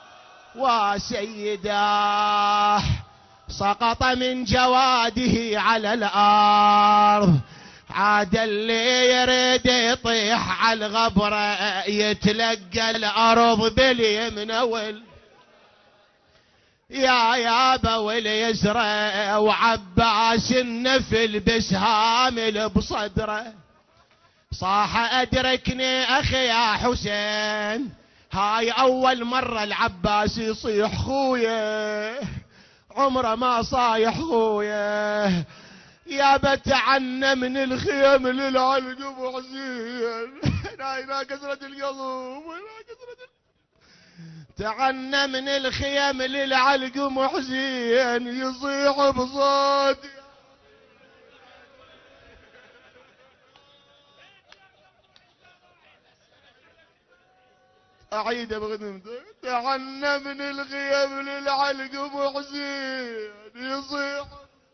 وسيداه. سقط من جواده على الأرض، عاد اللي يريد يطيح على الغبرة يتلقى الأرض باليمن يا يابا واليسرى، وعباس النفل بسهام بصدره. صاح أدركني أخي يا حسين، هاي أول مرة العباس يصيح خويا، عمره ما صايح خويا. يا بتعنا من الخيم للعلق ابو حسين، هنا كسرة القلب، تعنا من الخيم للعلق ابو حسين، يصيح بصوت أعيد بغدمتك. تعنا من الخيم للعلق ابو حسين، يصيح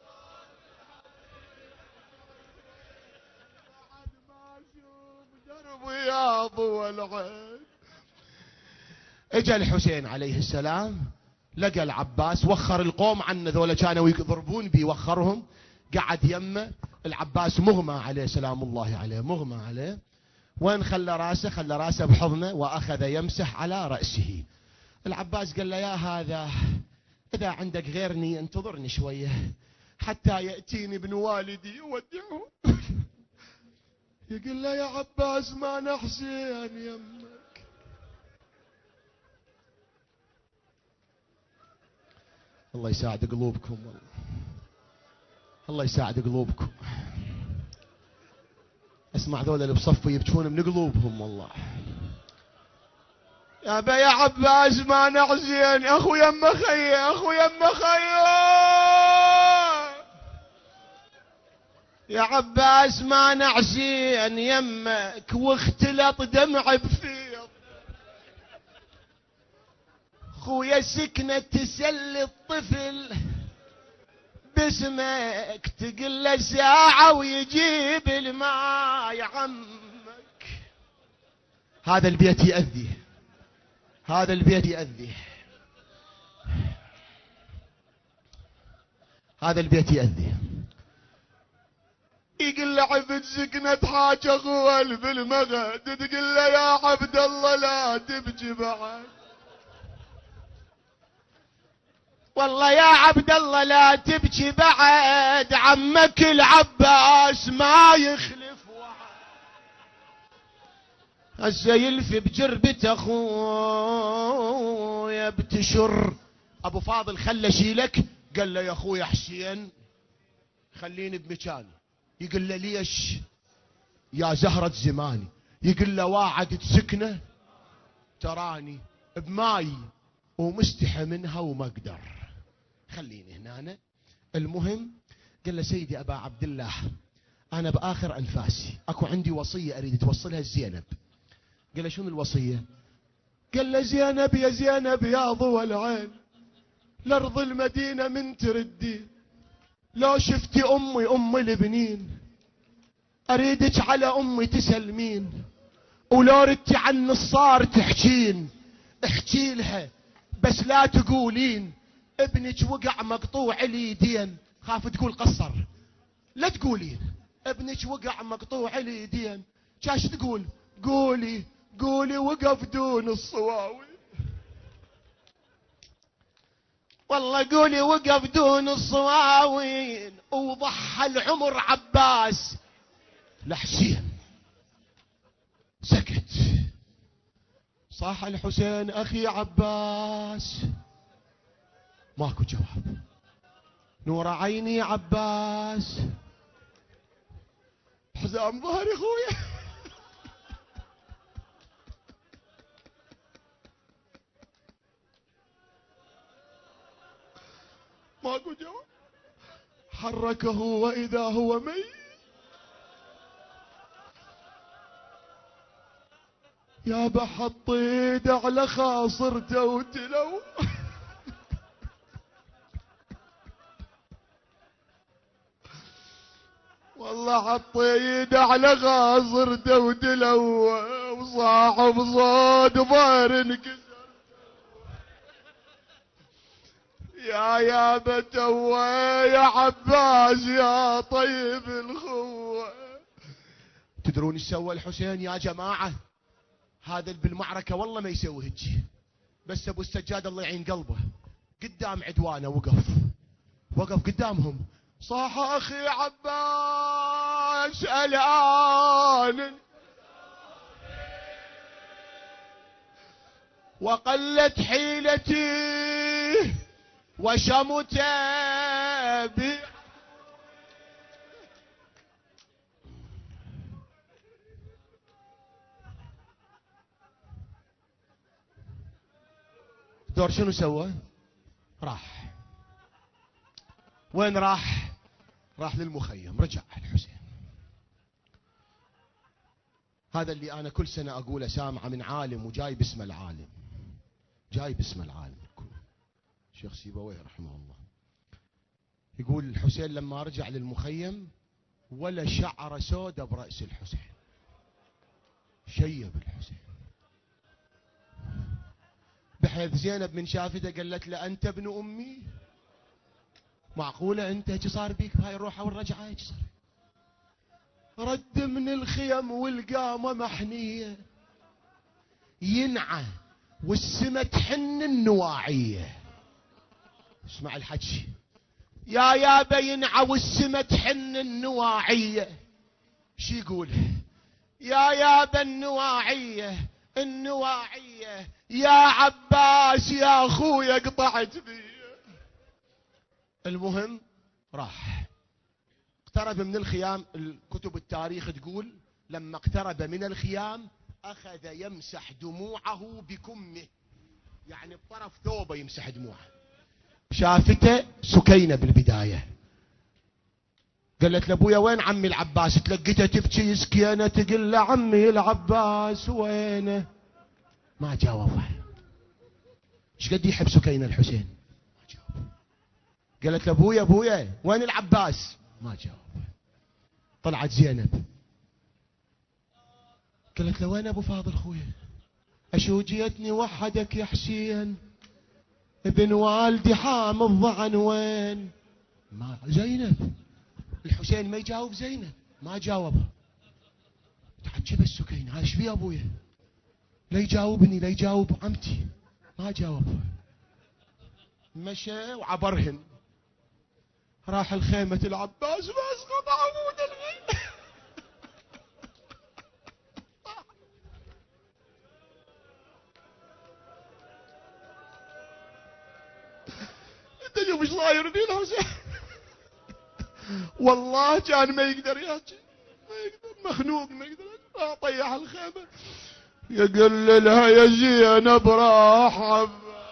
يا ابو العين. اجا الحسين عليه السلام، لقى العباس، وخر القوم عنه، ذولا كانوا يضربون بي، وخرهم، قعد يمه. العباس مغمى عليه سلام الله عليه، مغمى عليه. وين خلى راسه؟ خلى راسه بحضنه وأخذ يمسح على رأسه. العباس قال له يا هذا إذا عندك غيرني انتظرني شوية حتى يأتيني ابن والدي يودعه. يقول له يا عباس ما نحسين يمك، الله يساعد قلوبكم والله. الله يساعد قلوبكم. اسمع ذول اللي بصفوا يبكون من قلوبهم والله. يا بي يا عباس ما نعزين اخو يم خي اخو يم خي يا عباس ما نعزين يمك واختلط دمع بفيض خويا سكنة تسلي الطفل باسمك تقل له ساعة ويجيب الماء يا عمك. هذا البيت يأذي. هذا البيت يأذي. هذا البيت يأذي. يقول له عبد سكنة حاج اخوه بالمغد تقول له يا عبد الله لا تبكي بعد. والله يا عبد الله لا تبكي بعد عمك العباس ما يخلف وعد. هسه يلف بجربة اخويا بتشر. ابو فاضل خلى شيلك قال له يا اخويا حسين خليني بمكاني. يقول له ليش يا زهرة زماني؟ يقول له واعدت سكنة تراني بماي ومستحى منها وما اقدر خليني هنا. المهم قال له سيدي ابا عبد الله انا باخر انفاسي اكو عندي وصية اريد توصلها لزينب. قال له شنو الوصية؟ قال له زينب يا زينب يا ضوى العين لارض المدينة من تردين لو شفتي امي ام البنين اريدك على امي تسلمين ولو ردتي عن الصار تحجين احكي لها بس لا تقولين ابنك وقع مقطوع اليدين. خاف تقول قصر لا تقولين ابنك وقع مقطوع اليدين. كاش تقول قولي قولي وقف دون الصواوي. والله قولي وقف دون الصواوين وضحى العمر عباس لحسين. سكت. صاح الحسين اخي عباس ماكو جواب. نور عيني عباس حزام ظهري خويا ماكو جواب. حركه واذا هو ميت. يا بحط ايد على خاصرته وتلو والله حط ايد على خاصرته وتلو وصاحب صوت ظهر انكسر. يا بتوه يا عباس يا طيب الخوه. تدرون ايش سوى الحسين يا جماعه؟ هذا بالمعركه والله ما يسوي هيك بس ابو السجاد الله يعين قلبه قدام عدوانه وقف قدامهم صاح اخي عباس الان وقلت حيلتي وشمت بي. دور شنو سوى؟ راح. وين راح؟ راح للمخيم. رجع الحسين. هذا اللي انا كل سنه اقوله سامعه من عالم وجاي باسم العالم. جاي باسم العالم شيخ سيبويه رحمه الله. يقول الحسين لما رجع للمخيم ولا شعره سودة برأس الحسين. شيب الحسين بحيث زينب من شافته قالت له انت ابن امي؟ معقوله انت هيك صار بيك بهاي الروحه والرجعه هيك صار؟ رد من الخيم والقامه محنيه ينعى والسما تحن النواعيه. اسمع الحكي. يا بينعى والسما تحن النواعيه. شي يقول؟ يا بالنواعيه النواعيه يا عباس يا اخويا قطعت بي. المهم راح اقترب من الخيام. الكتب التاريخ تقول لما اقترب من الخيام أخذ يمسح دموعه بكمه، يعني بطرف ثوبه يمسح دموعه. شافته سكينة بالبداية، قالت لابويا وين عمي العباس؟ تلقيته تبكي سكينة، تقول له عمي العباس وينه؟ ما جاوبها. ايش قد يحب سكينة الحسين؟ ما جاوب. قالت لابويا ابويا وين العباس؟ ما جاوب. طلعت زينب قالت له وين ابو فاضل خويا؟ اشو جيتني وحدك يا حسين؟ ابن والدي حام الضعن وين؟ ما زينب. الحسين ما يجاوب زينب، ما جاوبها. تعجب السكينة، ايش بي ابويا؟ لا يجاوبني لا يجاوب عمتي، ما جاوب. مشى وعبرهن، راح الخيمة العباس واسقط عمود الخيمة. انت شوف ايش صاير فيه الحسين. والله كان ما يقدر يحكي، ما يقدر، مخنوق ما يقدر. طيح الخيمة يقول لها يا زينب راح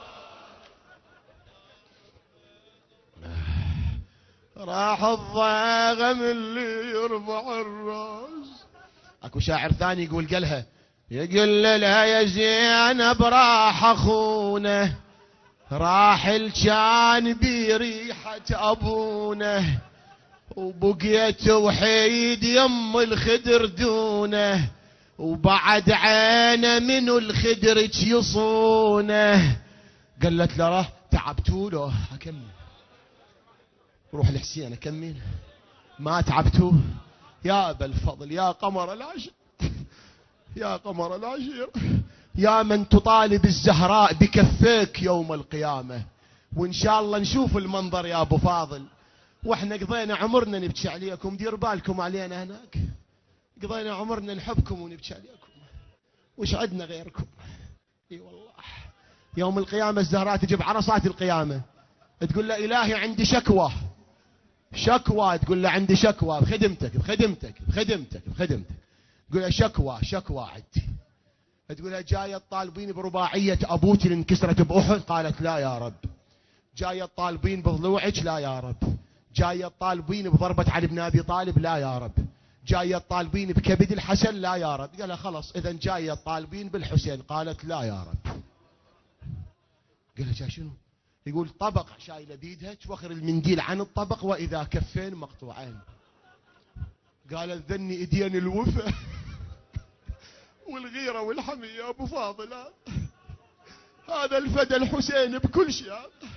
راح الضاغم اللي يرفع الراس. اكو شاعر ثاني يقول قالها، يقول لها يا زينب راح اخونه، راح الجان بريحة ابونه، وبقيت وحيد يم الخدر دونه، وبعد عينه منو الخدر يصونه. قالت له راه تعبتوا له اكمل، روح الحسين اكمل، ما تعبتوا يا ابا الفضل يا قمر العشر، يا قمر العشير، يا من تطالب الزهراء بكفيك يوم القيامة. وان شاء الله نشوف المنظر يا ابو فاضل، واحنا قضينا عمرنا نبكي عليكم، دير بالكم علينا هناك، قضينا عمرنا نحبكم ونبكي عليكم، وش عدنا غيركم؟ اي والله يوم القيامة الزهراء تجيب عرصات القيامة، تقول له الهي عندي شكوى، شكوى، تقول له عندي شكوى بخدمتك بخدمتك بخدمتك بخدمتك، تقول له شكوى شكوى عندي. تقول له جاية طالبين برباعية ابوتي اللي انكسرت باحد، قالت لا يا رب. جاية طالبين بضلوعك، لا يا رب. جاية طالبين بضربة علي بن ابي طالب، لا يا رب. جاية طالبين بكبد الحسن، لا يا رب. قال خلاص اذا جاية طالبين بالحسين، قالت لا يا رب. قال جاي شنو؟ يقول طبق شايله بيدها، توخر المنديل عن الطبق واذا كفين مقطوعين. قالت ذني ايدين الوفا والغيره والحميه يا ابو فاضل، هذا الفدى الحسين بكل شيء.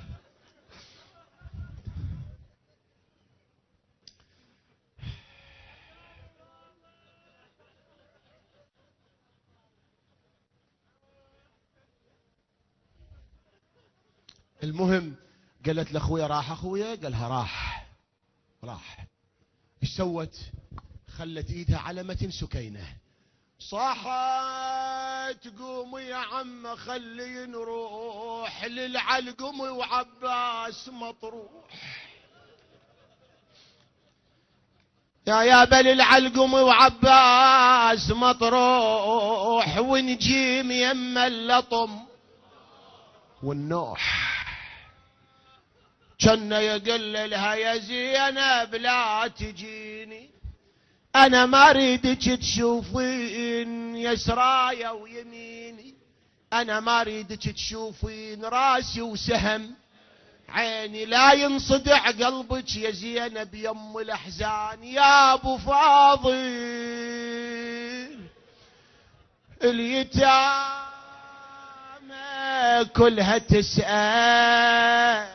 المهم قالت لاخويا راح اخويا؟ قالها راح. ايش سوت؟ خلت ايدها على متن سكينه، صاحت قوم يا عم خلي نروح للعلقم وعباس مطروح، يا بل العلقم وعباس مطروح، ونجيم يم اللطم والنوح. كان يقل لها يا زينب لا تجيني، انا ما اريدك تشوفين يسرايا ويميني، انا ما اريدك تشوفين راسي وسهم عيني، لا ينصدع قلبك يا زينب يم الاحزان. يا ابو فاضل اليتامى كلها تسأل،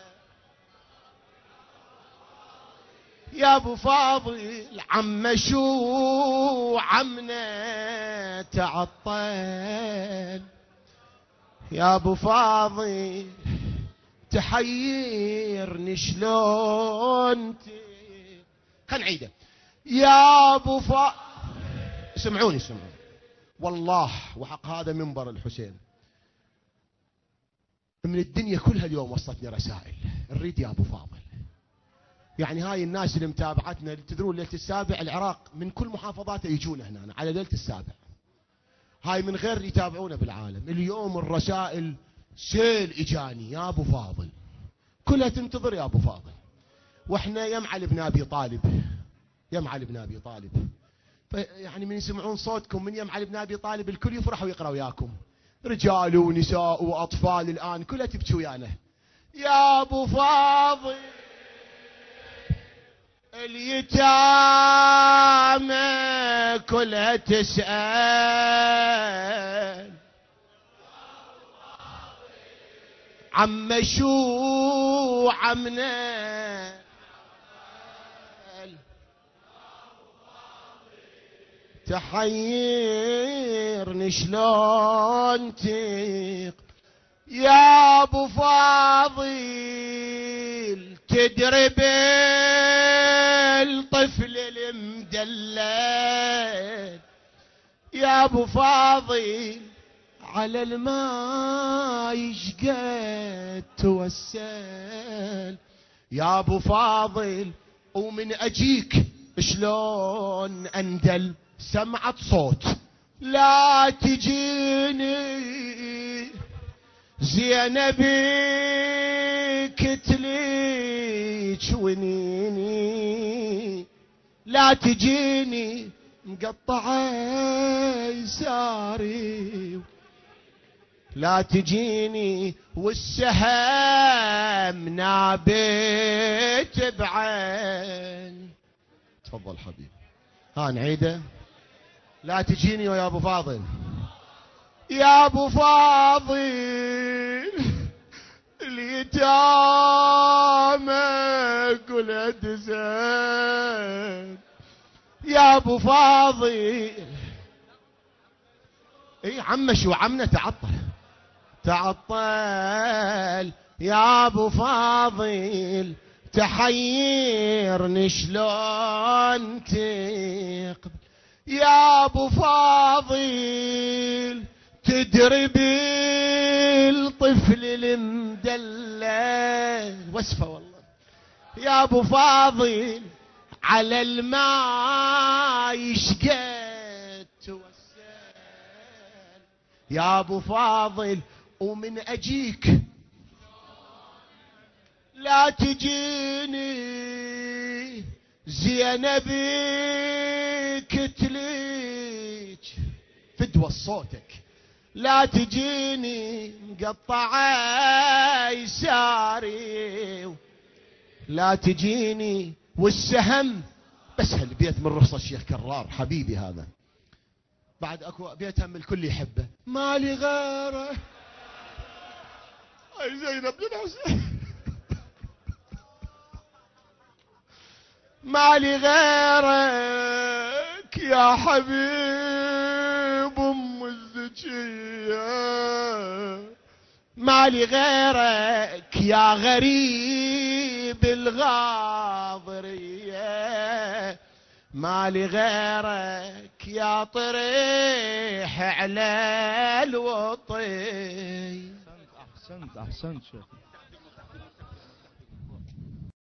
يا ابو فاضل عم شو عمنا تعطل، يا ابو فاضل تحيرني شلون خل نعيده. يا ابو سمعوني والله وحق هذا منبر الحسين، من الدنيا كلها اليوم وصلتني رسائل نريد يا ابو فاضل. يعني هاي الناس اللي متابعتنا تدرون ليله السابع العراق من كل محافظاته يجون هنا على ليله السابع. هاي من غير يتابعونا بالعالم. اليوم الرسائل سيل اجاني يا ابو فاضل، كلها تنتظر يا ابو فاضل. واحنا يم علي بن ابي طالب، يم علي بن ابي طالب. يعني من يسمعون صوتكم من يم علي بن ابي طالب الكل يفرح ويقرا وياكم، رجال ونساء واطفال الان كلها تبكي ويانا. يا ابو فاضل اليتامى كلها تسأل عم شو عمنا، تحيرني شلون يا ابو فاضل تدري بالطفل المدلل. يا ابو فاضل على الماء شقد توسل. يا ابو فاضل ومن اجيك شلون اندل، سمعت صوت لا تجيني زينبي كتليك ونيني، لا تجيني مقطعة يساري، لا تجيني والسهم نابت بعين. تفضل حبيبي. ها نعيده. لا تجيني يا ابو فاضل، يا ابو فاضل اليتامى كلها تسأل. يا ابو فاضل اي عمش وعمنا تعطل. يا ابو فاضل تحيرني شلون تقبل. يا ابو فاضل تدري بالطفل المدلل، وصفه والله. يا ابو فاضل على الماء شقد توسل. يا ابو فاضل ومن اجيك لا تجيني زينبي كتليك، فدوى صوتك لا تجيني مقطعة يساري، لا تجيني والسهم. بس هالبيت من رخصة الشيخ كرار حبيبي هذا، بعد اكو بيت هم الكل يحبه. مالي غيره اي زينب بن حسين، مالي غيرك يا حبيب ام الزكية، مالي غيرك يا غريب الغاضرية، مالي غيرك يا طريح على الوطي. احسنت شيخ.